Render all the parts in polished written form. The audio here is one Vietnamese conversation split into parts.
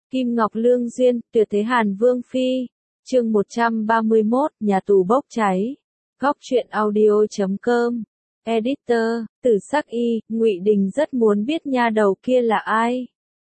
Kim Ngọc Lương Duyên, Tuyệt Thế Hàn Vương Phi. Chương 131, nhà tù bốc cháy. Góc truyện audio.com. Editor, Tử Sắc Y, Ngụy Đình rất muốn biết nha đầu kia là ai.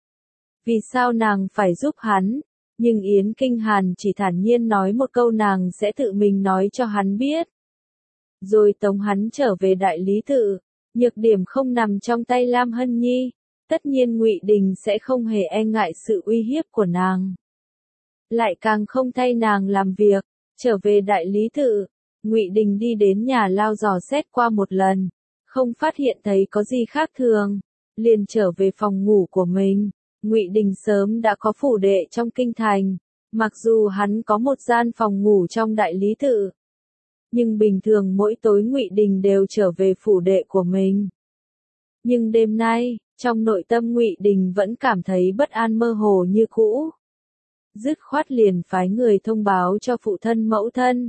Vì sao nàng phải giúp hắn? Nhưng Yến Kinh Hàn chỉ thản nhiên nói một câu nàng sẽ tự mình nói cho hắn biết. Rồi tống hắn trở về đại lý tự. Nhược điểm không nằm trong tay Lam Hân Nhi. Tất nhiên Ngụy Đình sẽ không hề e ngại sự uy hiếp của nàng. Lại càng không thay nàng làm việc. Trở về đại lý tự, Ngụy Đình đi đến nhà lao dò xét qua một lần, không phát hiện thấy có gì khác thường, liền trở về phòng ngủ của mình. Ngụy Đình sớm đã có phủ đệ trong kinh thành, mặc dù hắn có một gian phòng ngủ trong đại lý tự, nhưng bình thường mỗi tối Ngụy Đình đều trở về phủ đệ của mình. Nhưng đêm nay, trong nội tâm Ngụy Đình vẫn cảm thấy bất an mơ hồ như cũ. Dứt khoát liền phái người thông báo cho phụ thân mẫu thân.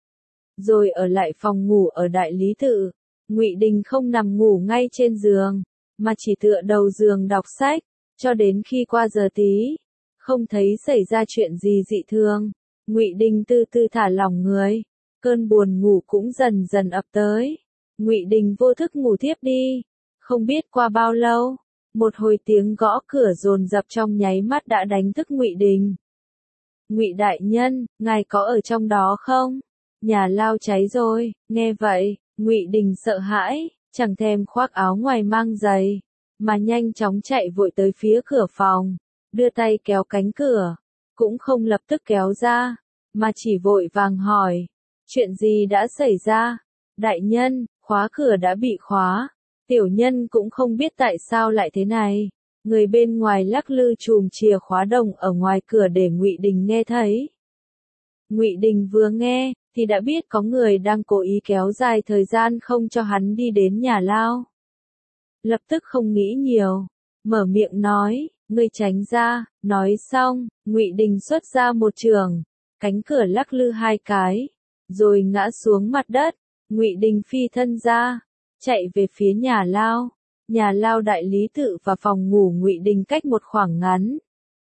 Rồi ở lại phòng ngủ ở đại lý tự, Ngụy Đình không nằm ngủ ngay trên giường, mà chỉ tựa đầu giường đọc sách, cho đến khi qua giờ tí, không thấy xảy ra chuyện gì dị thường. Ngụy Đình từ từ thả lỏng người, cơn buồn ngủ cũng dần dần ập tới. Ngụy Đình vô thức ngủ thiếp đi. Không biết qua bao lâu, một hồi tiếng gõ cửa dồn dập trong nháy mắt đã đánh thức Ngụy Đình. Ngụy đại nhân, ngài có ở trong đó không? Nhà lao cháy rồi. Nghe vậy, Ngụy Đình sợ hãi, chẳng thèm khoác áo ngoài mang giày, mà nhanh chóng chạy vội tới phía cửa phòng, đưa tay kéo cánh cửa, cũng không lập tức kéo ra, mà chỉ vội vàng hỏi, chuyện gì đã xảy ra? Đại nhân, khóa cửa đã bị khóa. Tiểu nhân cũng không biết tại sao lại thế này. Người bên ngoài lắc lư chùm chìa khóa đồng ở ngoài cửa để Ngụy Đình nghe thấy. Ngụy Đình vừa nghe, thì đã biết có người đang cố ý kéo dài thời gian không cho hắn đi đến nhà lao. Lập tức không nghĩ nhiều, mở miệng nói, ngươi tránh ra. Nói xong, Ngụy Đình xuất ra một chưởng, cánh cửa lắc lư hai cái, rồi ngã xuống mặt đất. Ngụy Đình phi thân ra, chạy về phía nhà lao. Nhà lao đại lý tự và phòng ngủ Ngụy Đình cách một khoảng ngắn.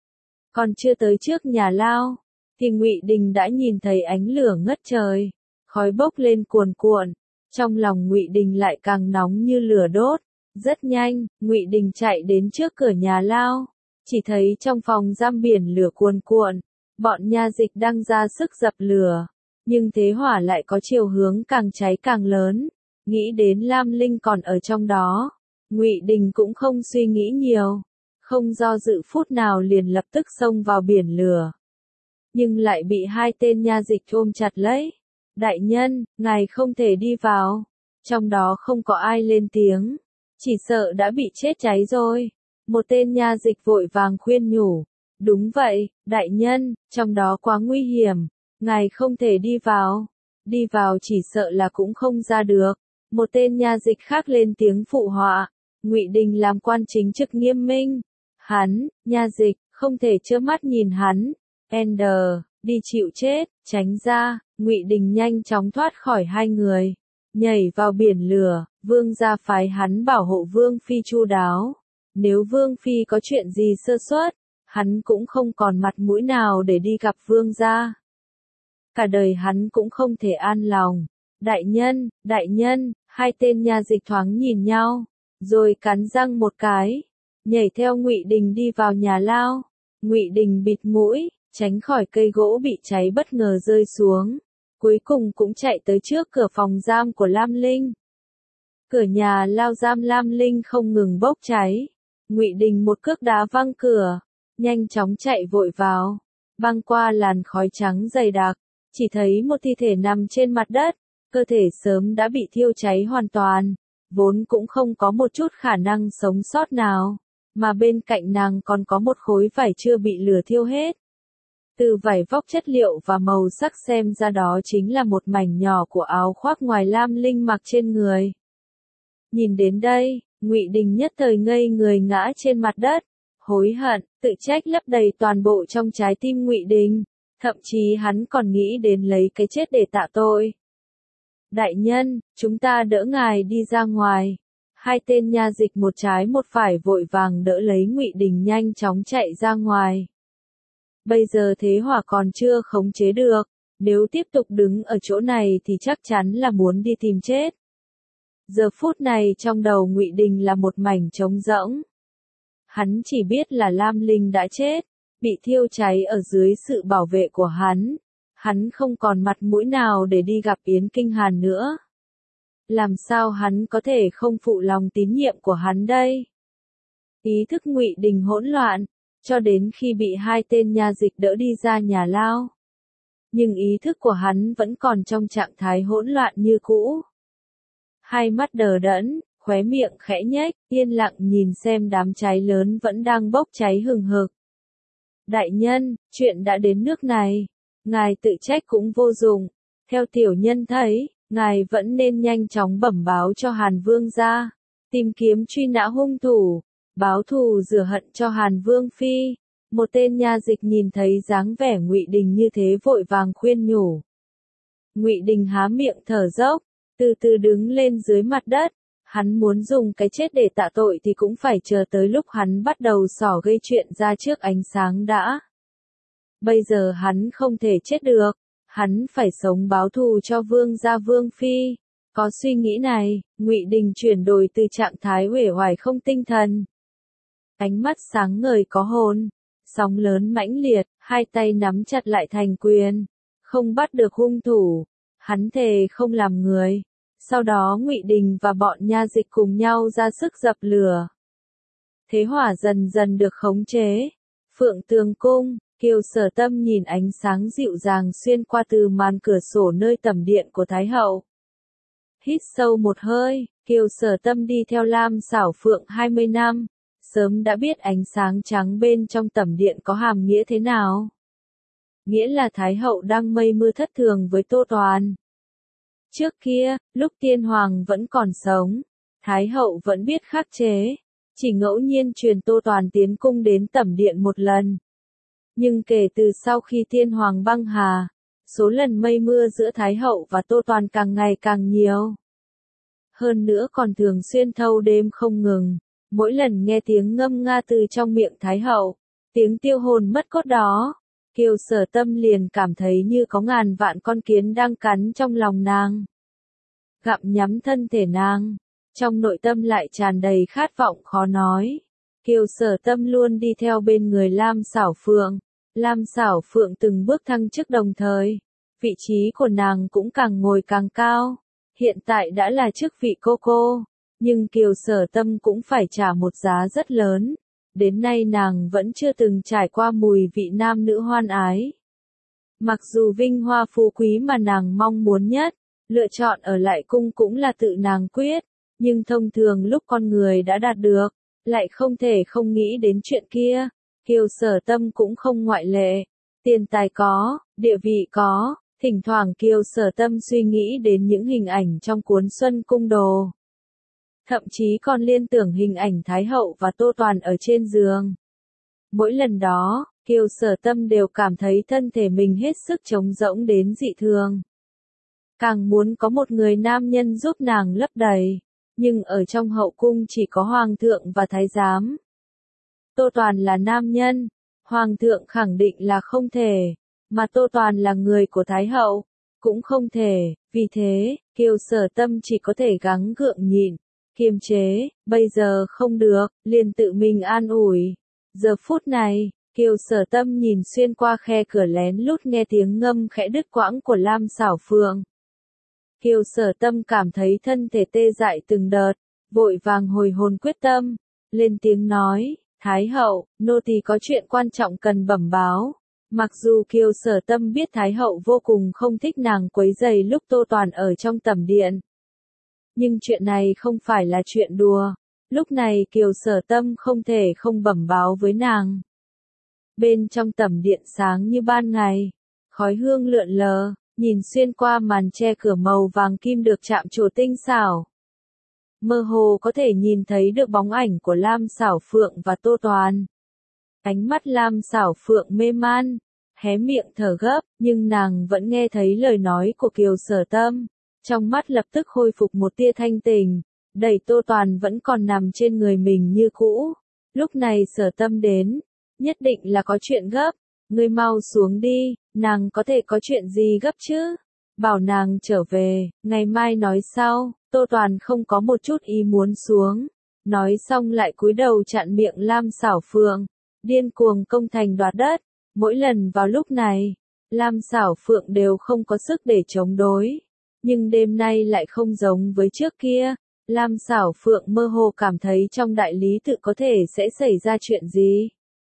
Còn chưa tới trước nhà lao, thì Ngụy Đình đã nhìn thấy ánh lửa ngất trời, khói bốc lên cuồn cuộn. Trong lòng Ngụy Đình lại càng nóng như lửa đốt. Rất nhanh, Ngụy Đình chạy đến trước cửa nhà lao, chỉ thấy trong phòng giam biển lửa cuồn cuộn, bọn nha dịch đang ra sức dập lửa, nhưng thế hỏa lại có chiều hướng càng cháy càng lớn. Nghĩ đến Lam Linh còn ở trong đó, Ngụy Đình cũng không suy nghĩ nhiều, không do dự phút nào liền lập tức xông vào biển lửa. Nhưng lại bị hai tên nha dịch ôm chặt lấy. Đại nhân, ngài không thể đi vào. Trong đó không có ai lên tiếng, chỉ sợ đã bị chết cháy rồi. Một tên nha dịch vội vàng khuyên nhủ. Đúng vậy, đại nhân, trong đó quá nguy hiểm, ngài không thể đi vào. Đi vào chỉ sợ là cũng không ra được. Một tên nha dịch khác lên tiếng phụ họa. Ngụy Đình làm quan chính trực nghiêm minh. Hắn, nha dịch, không thể trơ mắt nhìn hắn. Đi chịu chết, tránh ra. Ngụy Đình nhanh chóng thoát khỏi hai người, nhảy vào biển lửa. Vương gia phái hắn bảo hộ Vương Phi chu đáo. Nếu Vương Phi có chuyện gì sơ suất, hắn cũng không còn mặt mũi nào để đi gặp Vương gia. Cả đời hắn cũng không thể an lòng. Đại nhân, hai tên nha dịch thoáng nhìn nhau, rồi cắn răng một cái, nhảy theo Ngụy Đình đi vào nhà lao. Ngụy Đình bịt mũi, tránh khỏi cây gỗ bị cháy bất ngờ rơi xuống, cuối cùng cũng chạy tới trước cửa phòng giam của Lam Linh. Cửa nhà lao giam Lam Linh không ngừng bốc cháy. Ngụy Đình một cước đá văng cửa, nhanh chóng chạy vội vào, băng qua làn khói trắng dày đặc, chỉ thấy một thi thể nằm trên mặt đất, cơ thể sớm đã bị thiêu cháy hoàn toàn, vốn cũng không có một chút khả năng sống sót nào, mà bên cạnh nàng còn có một khối vải chưa bị lửa thiêu hết. Từ vải vóc chất liệu và màu sắc xem ra đó chính là một mảnh nhỏ của áo khoác ngoài Lam Linh mặc trên người. Nhìn đến đây, Ngụy Đình nhất thời ngây người ngã trên mặt đất, hối hận, tự trách lấp đầy toàn bộ trong trái tim Ngụy Đình, thậm chí hắn còn nghĩ đến lấy cái chết để tạ tội. Đại nhân, chúng ta đỡ ngài đi ra ngoài. Hai tên nha dịch một trái một phải vội vàng đỡ lấy Ngụy Đình nhanh chóng chạy ra ngoài. Bây giờ thế hỏa còn chưa khống chế được, nếu tiếp tục đứng ở chỗ này thì chắc chắn là muốn đi tìm chết. Giờ phút này trong đầu Ngụy Đình là một mảnh trống rỗng. Hắn chỉ biết là Lam Linh đã chết, bị thiêu cháy ở dưới sự bảo vệ của hắn. Hắn không còn mặt mũi nào để đi gặp Yến Kinh Hàn nữa. Làm sao hắn có thể không phụ lòng tín nhiệm của hắn đây? Ý thức Ngụy Đình hỗn loạn, cho đến khi bị hai tên nha dịch đỡ đi ra nhà lao. Nhưng ý thức của hắn vẫn còn trong trạng thái hỗn loạn như cũ. Hai mắt đờ đẫn, khóe miệng khẽ nhếch, yên lặng nhìn xem đám cháy lớn vẫn đang bốc cháy hừng hực. Đại nhân, chuyện đã đến nước này, ngài tự trách cũng vô dụng. Theo tiểu nhân thấy, ngài vẫn nên nhanh chóng bẩm báo cho Hàn Vương gia, tìm kiếm truy nã hung thủ, báo thù rửa hận cho Hàn Vương phi. Một tên nha dịch nhìn thấy dáng vẻ Ngụy Đình như thế vội vàng khuyên nhủ. Ngụy Đình há miệng thở dốc, từ từ đứng lên dưới mặt đất. Hắn muốn dùng cái chết để tạ tội thì cũng phải chờ tới lúc hắn bắt đầu xỏ gây chuyện ra trước ánh sáng đã. Bây giờ hắn không thể chết được, hắn phải sống báo thù cho vương gia vương phi. Có suy nghĩ này, Ngụy Đình chuyển đổi từ trạng thái uể oải không tinh thần. Ánh mắt sáng ngời có hồn, sóng lớn mãnh liệt, hai tay nắm chặt lại thành quyền, không bắt được hung thủ, hắn thề không làm người. Sau đó Ngụy Đình và bọn nha dịch cùng nhau ra sức dập lửa. Thế hỏa dần dần được khống chế. Phượng Tường Cung, Kiều Sở Tâm nhìn ánh sáng dịu dàng xuyên qua từ màn cửa sổ nơi tẩm điện của Thái hậu. Hít sâu một hơi, Kiều Sở Tâm đi theo Lam Xảo Phượng 20 năm, sớm đã biết ánh sáng trắng bên trong tẩm điện có hàm nghĩa thế nào. Nghĩa là Thái hậu đang mây mưa thất thường với Tô Toàn. Trước kia, lúc Tiên Hoàng vẫn còn sống, Thái hậu vẫn biết khắc chế, chỉ ngẫu nhiên truyền Tô Toàn tiến cung đến tẩm điện một lần. Nhưng kể từ sau khi Tiên Hoàng băng hà, số lần mây mưa giữa Thái hậu và Tô Toàn càng ngày càng nhiều. Hơn nữa còn thường xuyên thâu đêm không ngừng, mỗi lần nghe tiếng ngâm nga từ trong miệng Thái hậu, tiếng tiêu hồn mất cốt đó, Kiều Sở Tâm liền cảm thấy như có ngàn vạn con kiến đang cắn trong lòng nàng. Gặm nhắm thân thể nàng, trong nội tâm lại tràn đầy khát vọng khó nói. Kiều Sở Tâm luôn đi theo bên người Lam Xảo Phượng. Lam Xảo Phượng từng bước thăng chức đồng thời, vị trí của nàng cũng càng ngồi càng cao. Hiện tại đã là chức vị cô, nhưng Kiều Sở Tâm cũng phải trả một giá rất lớn. Đến nay nàng vẫn chưa từng trải qua mùi vị nam nữ hoan ái. Mặc dù vinh hoa phú quý mà nàng mong muốn nhất, lựa chọn ở lại cung cũng là tự nàng quyết, nhưng thông thường lúc con người đã đạt được, lại không thể không nghĩ đến chuyện kia. Kiều Sở Tâm cũng không ngoại lệ. Tiền tài có, địa vị có, thỉnh thoảng Kiều Sở Tâm suy nghĩ đến những hình ảnh trong cuốn Xuân Cung Đồ. Thậm chí còn liên tưởng hình ảnh Thái hậu và Tô Toàn ở trên giường. Mỗi lần đó, Kiều Sở Tâm đều cảm thấy thân thể mình hết sức trống rỗng đến dị thường. Càng muốn có một người nam nhân giúp nàng lấp đầy, nhưng ở trong hậu cung chỉ có hoàng thượng và thái giám. Tô Toàn là nam nhân, hoàng thượng khẳng định là không thể, mà Tô Toàn là người của Thái hậu, cũng không thể, vì thế, Kiều Sở Tâm chỉ có thể gắng gượng nhịn, kiềm chế, bây giờ không được, liền tự mình an ủi. Giờ phút này, Kiều Sở Tâm nhìn xuyên qua khe cửa lén lút nghe tiếng ngâm khẽ đứt quãng của Lam Xảo Phượng. Kiều Sở Tâm cảm thấy thân thể tê dại từng đợt, vội vàng hồi hồn quyết tâm, lên tiếng nói, Thái hậu, nô tỳ có chuyện quan trọng cần bẩm báo. Mặc dù Kiều Sở Tâm biết Thái hậu vô cùng không thích nàng quấy rầy lúc Tô Toàn ở trong tẩm điện. Nhưng chuyện này không phải là chuyện đùa, lúc này Kiều Sở Tâm không thể không bẩm báo với nàng. Bên trong tẩm điện sáng như ban ngày, khói hương lượn lờ, nhìn xuyên qua màn che cửa màu vàng kim được chạm trổ tinh xảo. Mơ hồ có thể nhìn thấy được bóng ảnh của Lam Xảo Phượng và Tô Toàn. Ánh mắt Lam Xảo Phượng mê man, hé miệng thở gấp, nhưng nàng vẫn nghe thấy lời nói của Kiều Sở Tâm. Trong mắt lập tức khôi phục một tia thanh tình, đẩy Tô Toàn vẫn còn nằm trên người mình như cũ. Lúc này Sở Tâm đến, nhất định là có chuyện gấp, ngươi mau xuống đi, nàng có thể có chuyện gì gấp chứ? Bảo nàng trở về, ngày mai nói sau. Tô Toàn không có một chút ý muốn xuống. Nói xong lại cúi đầu chặn miệng Lam Xảo Phượng, điên cuồng công thành đoạt đất. Mỗi lần vào lúc này, Lam Xảo Phượng đều không có sức để chống đối. Nhưng đêm nay lại không giống với trước kia. Lam Xảo Phượng mơ hồ cảm thấy trong đại lý tự có thể sẽ xảy ra chuyện gì.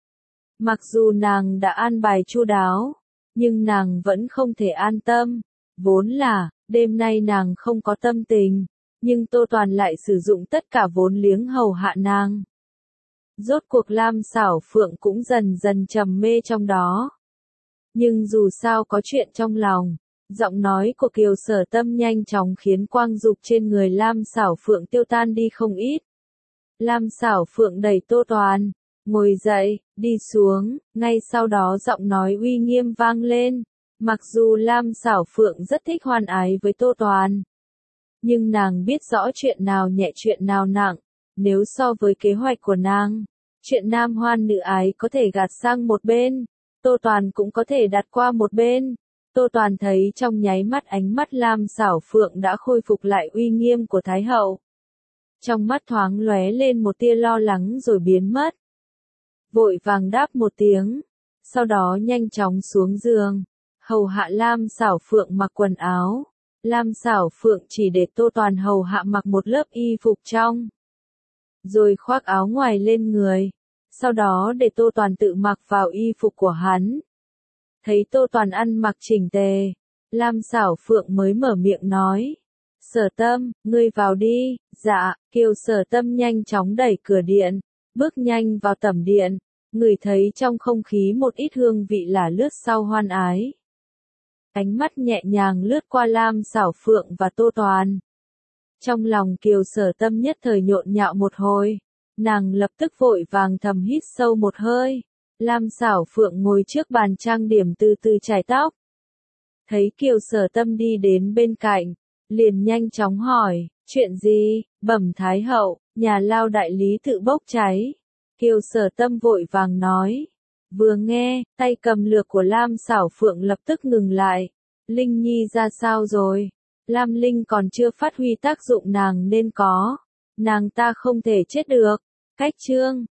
Mặc dù nàng đã an bài chu đáo, nhưng nàng vẫn không thể an tâm. Vốn là, đêm nay nàng không có tâm tình, nhưng Tô Toàn lại sử dụng tất cả vốn liếng hầu hạ nàng. Rốt cuộc Lam Xảo Phượng cũng dần dần trầm mê trong đó. Nhưng dù sao có chuyện trong lòng, giọng nói của Kiều Sở Tâm nhanh chóng khiến quang dục trên người Lam Xảo Phượng tiêu tan đi không ít. Lam Xảo Phượng đẩy Tô Toàn, ngồi dậy, đi xuống, ngay sau đó giọng nói uy nghiêm vang lên. Mặc dù Lam Xảo Phượng rất thích hoan ái với Tô Toàn, nhưng nàng biết rõ chuyện nào nhẹ chuyện nào nặng. Nếu so với kế hoạch của nàng, chuyện nam hoan nữ ái có thể gạt sang một bên, Tô Toàn cũng có thể đặt qua một bên. Tô Toàn thấy trong nháy mắt ánh mắt Lam Xảo Phượng đã khôi phục lại uy nghiêm của Thái Hậu. Trong mắt thoáng lóe lên một tia lo lắng rồi biến mất. Vội vàng đáp một tiếng, sau đó nhanh chóng xuống giường, hầu hạ Lam Xảo Phượng mặc quần áo. Lam Xảo Phượng chỉ để Tô Toàn hầu hạ mặc một lớp y phục trong, rồi khoác áo ngoài lên người, sau đó để Tô Toàn tự mặc vào y phục của hắn. Thấy Tô Toàn ăn mặc chỉnh tề, Lam Xảo Phượng mới mở miệng nói, Sở Tâm, ngươi vào đi. Dạ. Kiều Sở Tâm nhanh chóng đẩy cửa điện, bước nhanh vào tẩm điện, ngửi thấy trong không khí một ít hương vị là lướt sau hoan ái. Ánh mắt nhẹ nhàng lướt qua Lam Xảo Phượng và Tô Toàn. Trong lòng Kiều Sở Tâm nhất thời nhộn nhạo một hồi, nàng lập tức vội vàng thầm hít sâu một hơi. Lam Xảo Phượng ngồi trước bàn trang điểm từ từ chải tóc. Thấy Kiều Sở Tâm đi đến bên cạnh, liền nhanh chóng hỏi, chuyện gì? Bẩm Thái Hậu, nhà lao đại lý tự bốc cháy. Kiều Sở Tâm vội vàng nói. Vừa nghe, tay cầm lược của Lam Xảo Phượng lập tức ngừng lại. Linh Nhi ra sao rồi? Lam Linh còn chưa phát huy tác dụng nàng nên có. Nàng ta không thể chết được. Cách chương